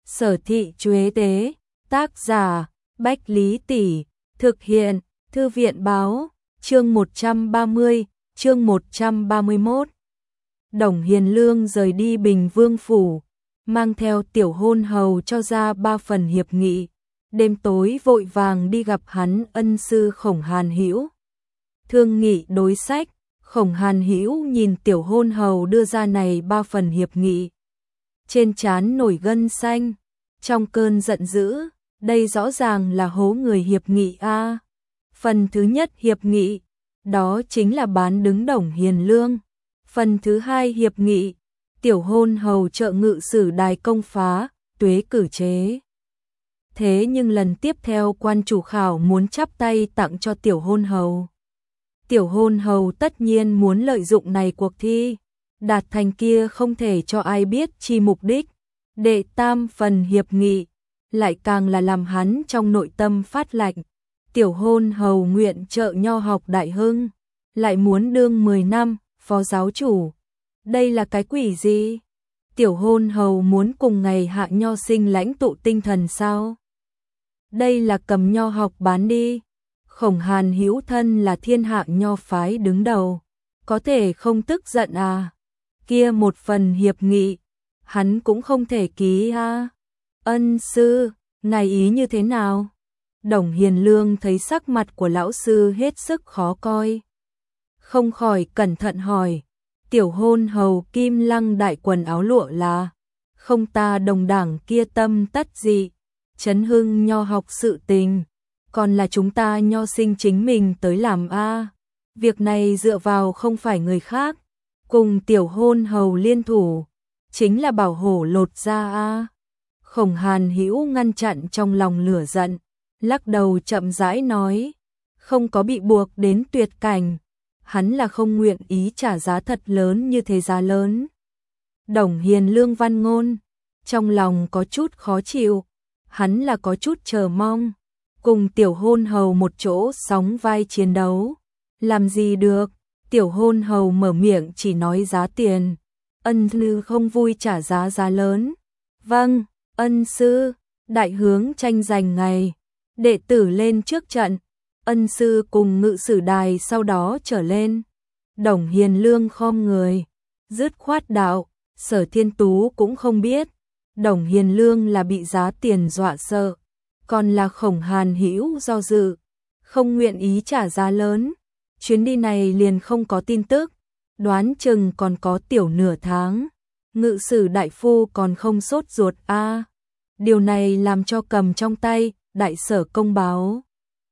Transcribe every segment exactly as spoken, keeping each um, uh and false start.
Sở Thị Chuế Tế, tác giả, Bách Lý Tỷ, thực hiện, Thư viện báo, chương một trăm ba mươi, chương một trăm ba mươi mốt. Đồng Hiền Lương rời đi Bình Vương Phủ, mang theo tiểu hôn hầu cho ra ba phần hiệp nghị, đêm tối vội vàng đi gặp hắn ân sư Khổng Hàn Hữu. Thương nghị đối sách, Khổng Hàn Hữu nhìn tiểu hôn hầu đưa ra này ba phần hiệp nghị. Trên trán nổi gân xanh, trong cơn giận dữ, đây rõ ràng là hố người hiệp nghị a. Phần thứ nhất hiệp nghị, đó chính là bán đứng Đồng Hiền Lương. Phần thứ hai hiệp nghị, tiểu hôn hầu trợ ngự sử đài công phá, tuế cử chế. Thế nhưng lần tiếp theo quan chủ khảo muốn chắp tay tặng cho tiểu hôn hầu. Tiểu hôn hầu tất nhiên muốn lợi dụng này cuộc thi, đạt thành kia không thể cho ai biết chi mục đích. Đệ tam phần hiệp nghị, lại càng là làm hắn trong nội tâm phát lạnh. Tiểu hôn hầu nguyện trợ nho học đại hưng, lại muốn đương mười năm, phó giáo chủ. Đây là cái quỷ gì? Tiểu hôn hầu muốn cùng ngày hạ nho sinh lãnh tụ tinh thần sao? Đây là cầm nho học bán đi. Khổng Hàn Hữu thân là thiên hạ nho phái đứng đầu, có thể không tức giận à? Kia một phần hiệp nghị, hắn cũng không thể ký à? Ân sư, ngài ý như thế nào? Đồng Hiền Lương thấy sắc mặt của lão sư hết sức khó coi, không khỏi cẩn thận hỏi, tiểu hôn hầu Kim Lăng đại quần áo lụa là không ta đồng đảng kia tâm tất gì, chấn hưng nho học sự tình, còn là chúng ta nho sinh chính mình tới làm a. Việc này dựa vào không phải người khác, cùng tiểu hôn hầu liên thủ, chính là bảo hổ lột ra a. Khổng Hàn Hữu ngăn chặn trong lòng lửa giận, lắc đầu chậm rãi nói, không có bị buộc đến tuyệt cảnh, hắn là không nguyện ý trả giá thật lớn như thế giá lớn. Đồng Hiền Lương văn ngôn, trong lòng có chút khó chịu, hắn là có chút chờ mong, cùng tiểu hôn hầu một chỗ sóng vai chiến đấu. Làm gì được, tiểu hôn hầu mở miệng chỉ nói giá tiền, ân sư không vui trả giá giá lớn. Vâng, ân sư, đại hướng tranh giành ngày, đệ tử lên trước trận, ân sư cùng ngự sử đài sau đó trở lên. Đồng Hiền Lương khom người, dứt khoát đạo, Sở Thiên Tú cũng không biết, Đồng Hiền Lương là bị giá tiền dọa sợ, còn là Khổng Hàn Hữu do dự, không nguyện ý trả giá lớn. Chuyến đi này liền không có tin tức, đoán chừng còn có tiểu nửa tháng. Ngự sử đại phu còn không sốt ruột a. À, điều này làm cho cầm trong tay đại sở công báo,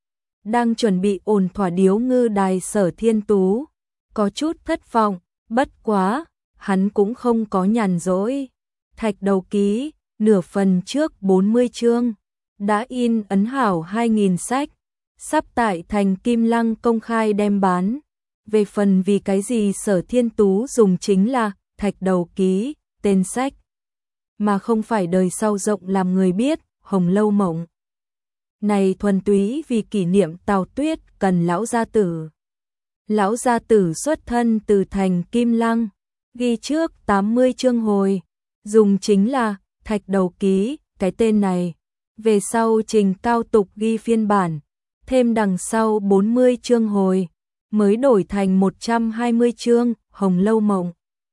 đang chuẩn bị ổn thỏa điếu ngư đài Sở Thiên Tú, có chút thất vọng, bất quá, hắn cũng không có nhàn rỗi. Thạch đầu ký, nửa phần trước bốn mươi chương, đã in ấn hảo hai nghìn sách, sắp tại thành Kim Lăng công khai đem bán. Về phần vì cái gì Sở Thiên Tú dùng chính là thạch đầu ký, tên sách, mà không phải đời sau rộng làm người biết, Hồng Lâu Mộng. Này thuần túy vì kỷ niệm Tào Tuyết cần lão gia tử. Lão gia tử xuất thân từ thành Kim Lăng, ghi trước tám mươi chương hồi, dùng chính là thạch đầu ký, cái tên này. Về sau Trình Cao Tục ghi phiên bản, thêm đằng sau bốn mươi chương hồi, mới đổi thành một trăm hai mươi chương, Hồng Lâu Mộng.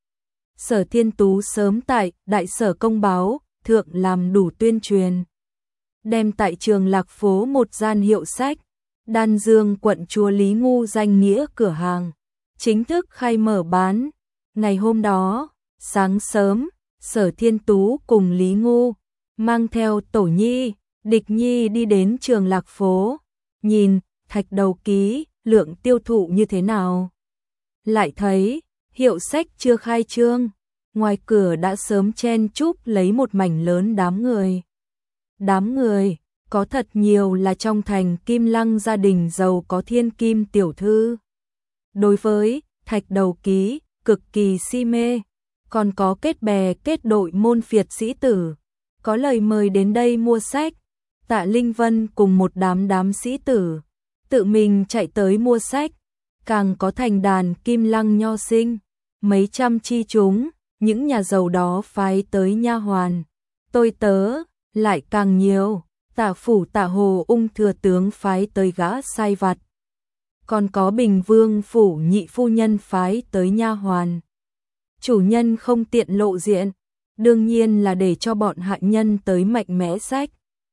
Sở Thiên Tú sớm tại Đại Sở Công báo thượng làm đủ tuyên truyền, đem tại trường Lạc Phố một gian hiệu sách, Đan Dương quận chúa Lý Ngu danh nghĩa cửa hàng, chính thức khai mở bán. Ngày hôm đó, sáng sớm, Sở Thiên Tú cùng Lý Ngu, mang theo Tổ Nhi, Địch Nhi đi đến trường Lạc Phố, nhìn, thạch đầu ký, lượng tiêu thụ như thế nào. Lại thấy, hiệu sách chưa khai trương, ngoài cửa đã sớm chen chúc lấy một mảnh lớn đám người. Đám người, có thật nhiều là trong thành Kim Lăng gia đình giàu có thiên kim tiểu thư. Đối với thạch đầu ký, cực kỳ si mê, còn có kết bè kết đội môn phiệt sĩ tử, có lời mời đến đây mua sách. Tạ Linh Vân cùng một đám đám sĩ tử, tự mình chạy tới mua sách, càng có thành đàn Kim Lăng nho sinh, mấy trăm chi chúng, những nhà giàu đó phái tới nha hoàn, tôi tớ, lại càng nhiều. Tả phủ Tả Hồ Ung thừa tướng phái tới gã sai vặt, còn có Bình Vương phủ nhị phu nhân phái tới nha hoàn. Chủ nhân không tiện lộ diện, đương nhiên là để cho bọn hạ nhân tới mạnh mẽ sách.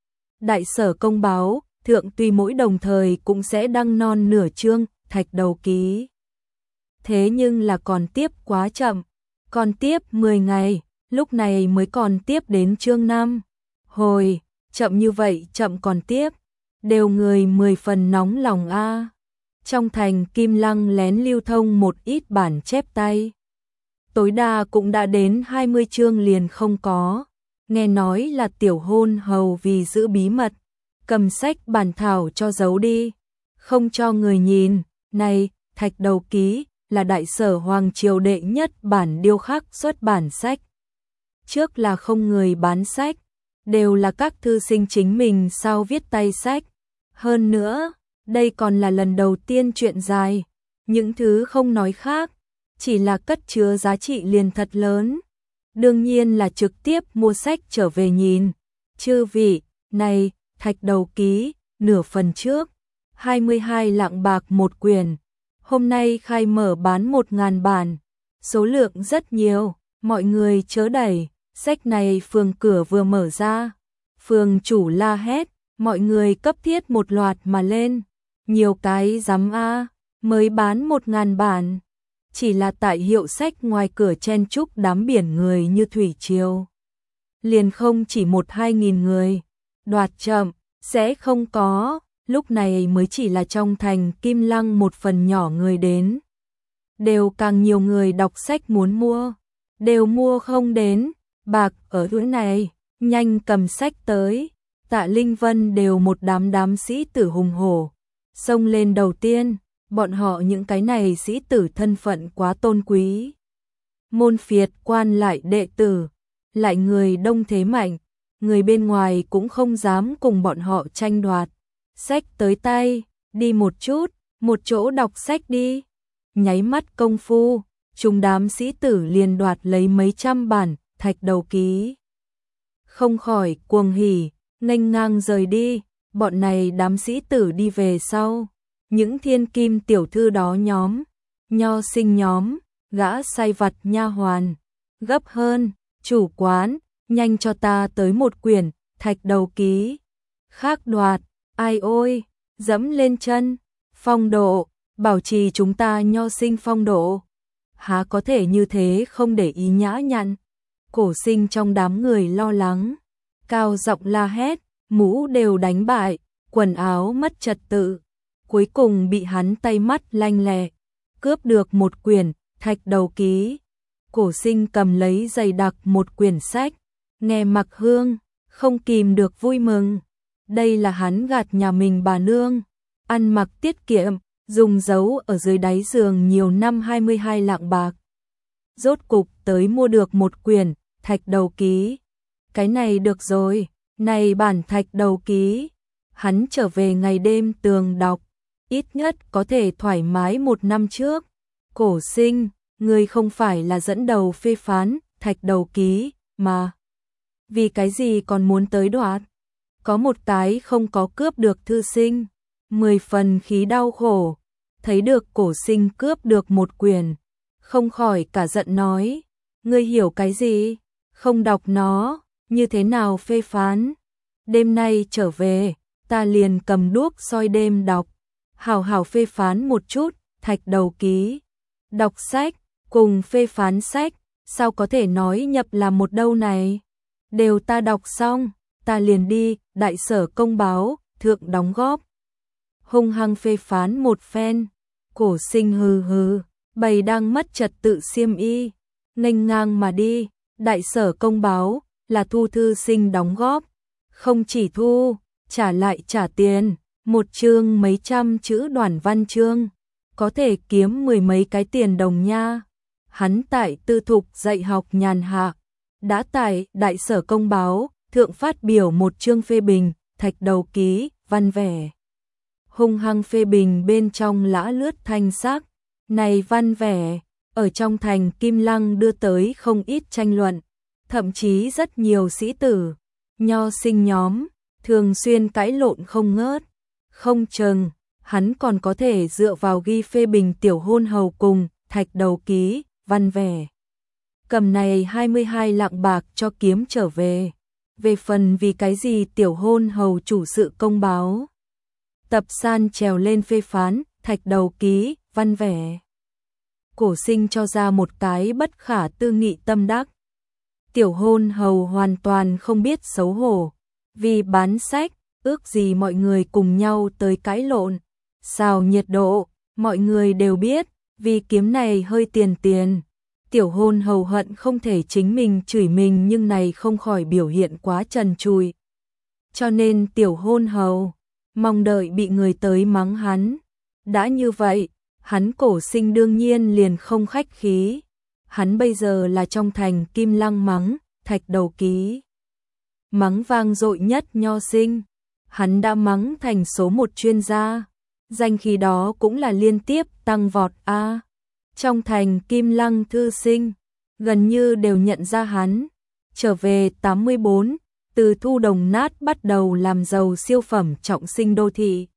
Đại Sở Công báo, thượng tuy mỗi đồng thời cũng sẽ đăng non nửa chương, thạch đầu ký. Thế nhưng là còn tiếp quá chậm, còn tiếp mười ngày, lúc này mới còn tiếp đến chương năm. Hồi, chậm như vậy chậm còn tiếp, đều người mười phần nóng lòng a. Trong thành Kim Lăng lén lưu thông một ít bản chép tay. Tối đa cũng đã đến hai mươi chương liền không có. Nghe nói là tiểu hôn hầu vì giữ bí mật, cầm sách bản thảo cho giấu đi, không cho người nhìn. Này, thạch đầu ký là Đại Sở Hoàng triều đệ nhất bản điêu khắc xuất bản sách. Trước là không người bán sách, đều là các thư sinh chính mình sao viết tay sách. Hơn nữa, đây còn là lần đầu tiên truyện dài, những thứ không nói khác, chỉ là cất chứa giá trị liền thật lớn. Đương nhiên là trực tiếp mua sách trở về nhìn. Chư vị, này, thạch đầu ký, nửa phần trước, hai mươi hai lạng bạc một quyển, hôm nay khai mở bán một ngàn bản, số lượng rất nhiều, mọi người chớ đẩy, sách này phường cửa vừa mở ra. Phường chủ la hét, mọi người cấp thiết một loạt mà lên, nhiều cái dám a, mới bán một ngàn bản. Chỉ là tại hiệu sách ngoài cửa chen chúc đám biển người như thủy triều. Liền không chỉ một hai nghìn người, đoạt chậm, sẽ không có, lúc này mới chỉ là trong thành Kim Lăng một phần nhỏ người đến. Đều càng nhiều người đọc sách muốn mua, đều mua không đến, bạc ở chỗ này, nhanh cầm sách tới. Tạ Linh Vân đều một đám đám sĩ tử hùng hổ, xông lên đầu tiên. Bọn họ những cái này sĩ tử thân phận quá tôn quý. Môn phiệt quan lại đệ tử, lại người đông thế mạnh, người bên ngoài cũng không dám cùng bọn họ tranh đoạt. Sách tới tay, đi một chút, một chỗ đọc sách đi. Nháy mắt công phu, chúng đám sĩ tử liền đoạt lấy mấy trăm bản, thạch đầu ký. Không khỏi cuồng hỉ, nghênh ngang rời đi, bọn này đám sĩ tử đi về sau. Những thiên kim tiểu thư đó nhóm, nho sinh nhóm, gã sai vặt nha hoàn, gấp hơn, chủ quán, nhanh cho ta tới một quyển, thạch đầu ký. Khác đoạt, ai ôi, dẫm lên chân, phong độ, bảo trì chúng ta nho sinh phong độ. Há có thể như thế không để ý nhã nhặn. Cổ Sinh trong đám người lo lắng, cao giọng la hét, mũ đều đánh bại, quần áo mất trật tự. Cuối cùng bị hắn tay mắt lanh lẹ, cướp được một quyển, thạch đầu ký. Cổ Sinh cầm lấy dày đặc một quyển sách, nghe Mặc Hương, không kìm được vui mừng. Đây là hắn gạt nhà mình bà nương, ăn mặc tiết kiệm, dùng giấu ở dưới đáy giường nhiều năm hai mươi hai lạng bạc. Rốt cục tới mua được một quyển, thạch đầu ký. Cái này được rồi, này bản thạch đầu ký. Hắn trở về ngày đêm tường đọc, ít nhất có thể thoải mái một năm trước. Cổ Sinh, ngươi không phải là dẫn đầu phê phán thạch đầu ký mà. Vì cái gì còn muốn tới đoạt? Có một tái không có cướp được thư sinh, mười phần khí đau khổ. Thấy được Cổ Sinh cướp được một quyển, không khỏi cả giận nói, ngươi hiểu cái gì? Không đọc nó, như thế nào phê phán? Đêm nay trở về, ta liền cầm đuốc soi đêm đọc, hào hào phê phán một chút, thạch đầu ký. Đọc sách, cùng phê phán sách, sao có thể nói nhập là một đâu này? Đều ta đọc xong, ta liền đi, Đại Sở Công báo, thượng đóng góp. Hung hăng phê phán một phen, Cổ Sinh hừ hừ, bầy đang mất trật tự xiêm y, nghênh ngang mà đi. Đại Sở Công báo là thu thư sinh đóng góp, không chỉ thu, trả lại trả tiền, một chương mấy trăm chữ đoàn văn chương, có thể kiếm mười mấy cái tiền đồng nha. Hắn tại tư thục dạy học nhàn hạ, đã tại Đại Sở Công báo thượng phát biểu một chương phê bình, thạch đầu ký, văn vẻ. Hung hăng phê bình bên trong lã lướt thanh sắc, này văn vẻ, ở trong thành Kim Lăng đưa tới không ít tranh luận, thậm chí rất nhiều sĩ tử, Nho sinh nhóm, thường xuyên cãi lộn không ngớt, không chừng, hắn còn có thể dựa vào ghi phê bình tiểu hôn hầu cùng, thạch đầu ký, văn vẻ. Cầm này hai mươi hai lạng bạc cho kiếm trở về. Về phần vì cái gì tiểu hôn hầu chủ sự công báo. Tập san trèo lên phê phán, thạch đầu ký, văn vẻ. Cổ sinh cho ra một cái bất khả tư nghị tâm đắc. Tiểu hôn hầu hoàn toàn không biết xấu hổ. Vì bán sách, ước gì mọi người cùng nhau tới cãi lộn. Xào nhiệt độ, mọi người đều biết, vì kiếm này hơi tiền tiền. Tiểu hôn hầu hận không thể chính mình chửi mình nhưng này không khỏi biểu hiện quá trần trùi. Cho nên tiểu hôn hầu, mong đợi bị người tới mắng hắn. Đã như vậy, hắn cổ sinh đương nhiên liền không khách khí. Hắn bây giờ là trong thành Kim Lăng mắng, thạch đầu ký. Mắng vang dội nhất nho sinh. Hắn đã mắng thành số một chuyên gia. Danh khí đó cũng là liên tiếp tăng vọt a. Trong thành Kim Lăng thư sinh, gần như đều nhận ra hắn. Trở về tám mươi bốn, từ thu đồng nát bắt đầu làm giàu siêu phẩm trọng sinh đô thị.